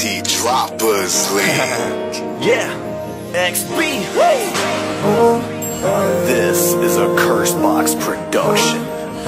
Droppers Yeah, XB. This is a Cursebox production.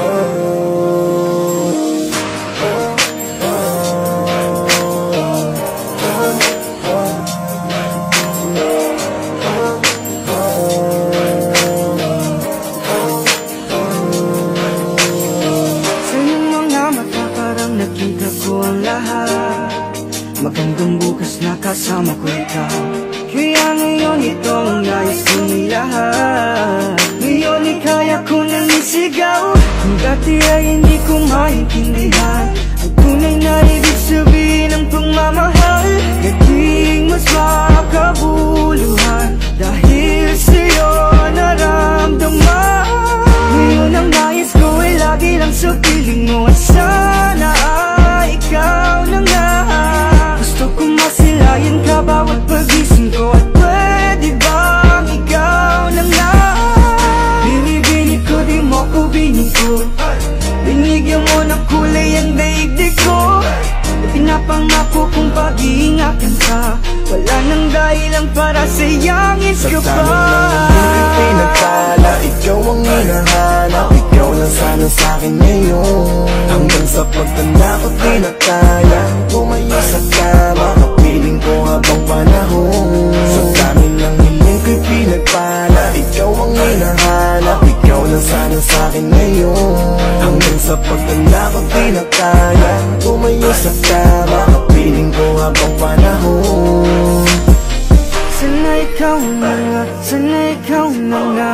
Sa iyong mga mata parang nakita ko ang lahat. Magandang bukas na kasama ko ikaw. Kaya ngayon ito ang nais kong lahat. Ngayon ikaya ko nang isigaw. Kung dati ay hindi ko maintindihan ang tunay na ibig sabihin ng pagmamahal. Naging mas makabuluhan dahil sa'yo naramdaman. Ngayon ang nais ko ay lagi lang sa piling mo. At sana ay ikaw na nga. Gusto kong masilayan ka bawat pagising ko. At pwede bang ikaw na nga? Binibinig ko, di mo ko binig ko. Binigyan mo ng kulay ang daigdig ko. Pinapangako kong pag-iingatan ka. Wala nang dahilan para sayangin ka pa. Sa dami ng pinagtala, ikaw ang hinahanap. Ikaw lang sana sa'kin ngayon. Hanggang sa pagtanda ko di na kaya tumayo sa kama. Kapiling ko habang panahon. Sa dami ng hiling ko'y pinagpala, ikaw ang hinahanap. Ikaw lang sana sa'kin ngayon. Hanggang sa pagtanda ko di na kaya tumayo sa kama. Kapiling ko habang panahon. Sana ikaw na nga, sana ikaw na nga.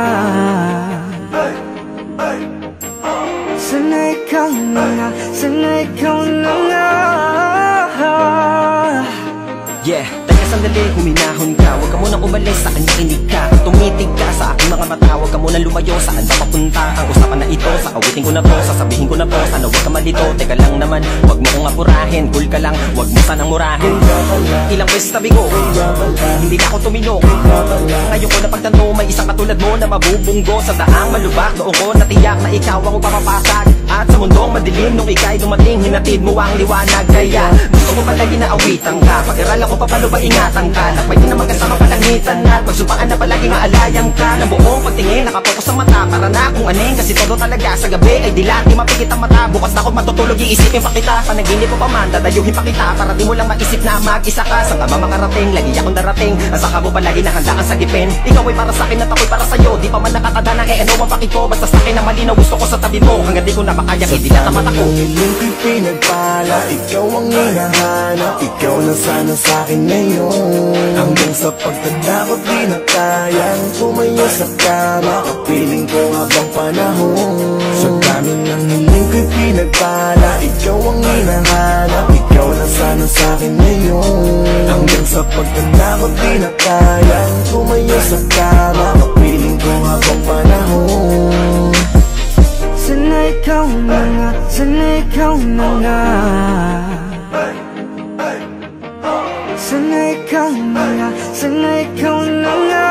Sana ikaw na nga, sana ikaw na nga. Yeah, teka sandali, huminahon ka. Huwag ka munang umalis, sa kanya kinig ka. Tumitig ka sa aking mga mata. Huwag ka munang lumayo, saan ba papunta? Ang usapan na ito, sa awitin ko na to, sasabihin ko na to. Sana huwag ka malito, teka lang naman. Huwag mo kong apurahin, cool ka lang. Huwag mo sanang murahin. Ilang beses tabi ko, hindi na ako tuminok. Ngayon ko na pagtanto, may isang katulad mo na mabubunggo sa daang malubak. Noong ko natiyak na ikaw ang upapapasag. At sa mundong madilim, nung ika'y dumating, hinatid mo ang liwanag. Kaya gusto ko palagi na awitan ka. Pag-aralan ko pa paano ba ingatan ka. Lakbay din na magkasama palangitan. At pagsupaan na palagi maalayang ka. Ng buong pagtingin, nakapokus ang mata. Para na kung aning, kasi todo talaga sa gabi ay dilati mapikit ang mata. Bukas na ako matutulog, iisipin pa kita. Panaginip mo pa man, dadayuhin pa kita. Para di mo lang maisip na mag-isa ka. Sa nga makarating, lagi akong darating. Asa ka mo palagi na handa kang sagipin. Ikaw ay para sa'kin at ako'y para sa'yo. Di pa man nakatanda ng ano ang pakit ko. Basta sa'kin na malinaw, gusto ko sa tabi mo. Hanggang di ko na makaya, hindi na tamat ako. Hiling ko'y pinagpala, ikaw ang hinahanap. Ikaw na sana sa'kin ngayon. Hanggang sa pagtanda ko di na kayang tumayo sa kama. Kapiling ko habang panahon. Sa dami ng hiling ko'y pinagpala, ikaw ang hinahanap. Ikaw na sana sa'kin ngayon. Hanggang sa pagtanda ko di na kayang tumayo sa kama. Kapiling ko habang panahon. Sana ikaw na nga, sana ikaw na nga. Sana ikaw na nga, sana ikaw na nga.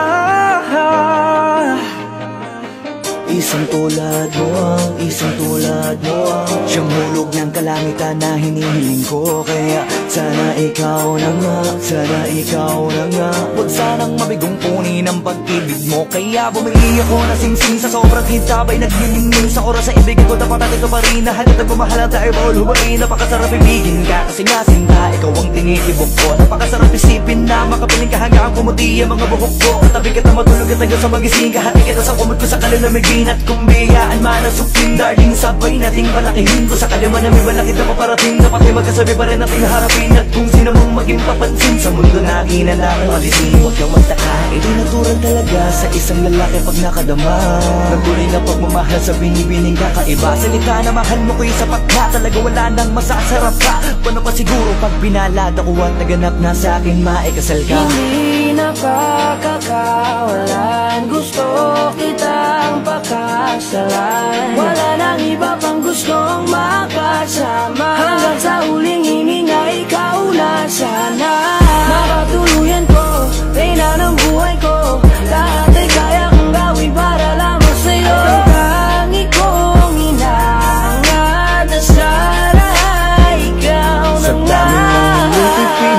Isang tulad mo ang, isang tulad mo ang siyang hulog ng kalangitan na hinihiling ko. Kaya sana ikaw na nga, sana ikaw na nga. Huwag sanang mabigong punin ang pag-ibig mo. Kaya bumili ako na sing-sing sa sobrang hitabay. Naglilingling sa oras sa ibigin ko. Dapat natin ka pa rin na hanggang nagmamahalan tayo. Bawal humarin, napakasarap ibigin ka. Kasi nga sinta, ikaw ang tinitibok ko. Napakasarap isipin na makapiling ka hanggang pumuti ang mga buhok ko. Katabi kita matulog at hanggang sa magising ka. Hati kita sa kumot ko sa kalamigin. At kung biyaan man ang supling, darling, sabay nating palakihin ko. Sa kalima na may malaki na paparating. Dapat ay magkasabi pa rin natin harapin. At kung sino mong maging papansin sa mundo na kinalangan malisin. Huwag kang magtaka, ito'y natural talaga sa isang lalaki pag nakadama. Nagtuloy na pagmamahal sa binibining kakaiba. Salita na mahal mo ko'y sapat na. Talaga wala nang masasarap ka. Paano pa siguro pag binalad ako at naganap na sa akin maikasal ka? Hindi na pagkakawalan, gusto kitang pakasalan. Wala nang iba pang gustong makasama. Hanggang sa huling hininga, ikaw na sana. Makatuluyan ko, reyna ng buhay ko. Lahat ay kaya kong gawin para lamang sa'yo. Tangi kong inaangat na sana ikaw na nga.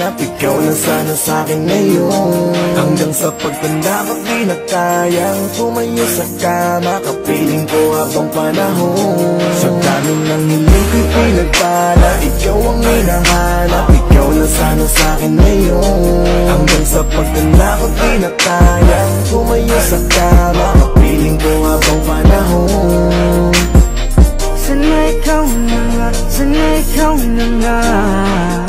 hanap, ikaw na sana sa'kin ngayon. Hanggang sa pagtanda ko di na kayang tumayo sa kama, kapiling ko habang panahon. Sa dami ng hiling ko'y pinagpala, ikaw ang hinahanap, ikaw na sana sa'kin ngayon. Hanggang sa pagtanda ko di na kayang tumayo sa kama, kapiling ko habang panahon. Sana ikaw na nga, sana ikaw na nga.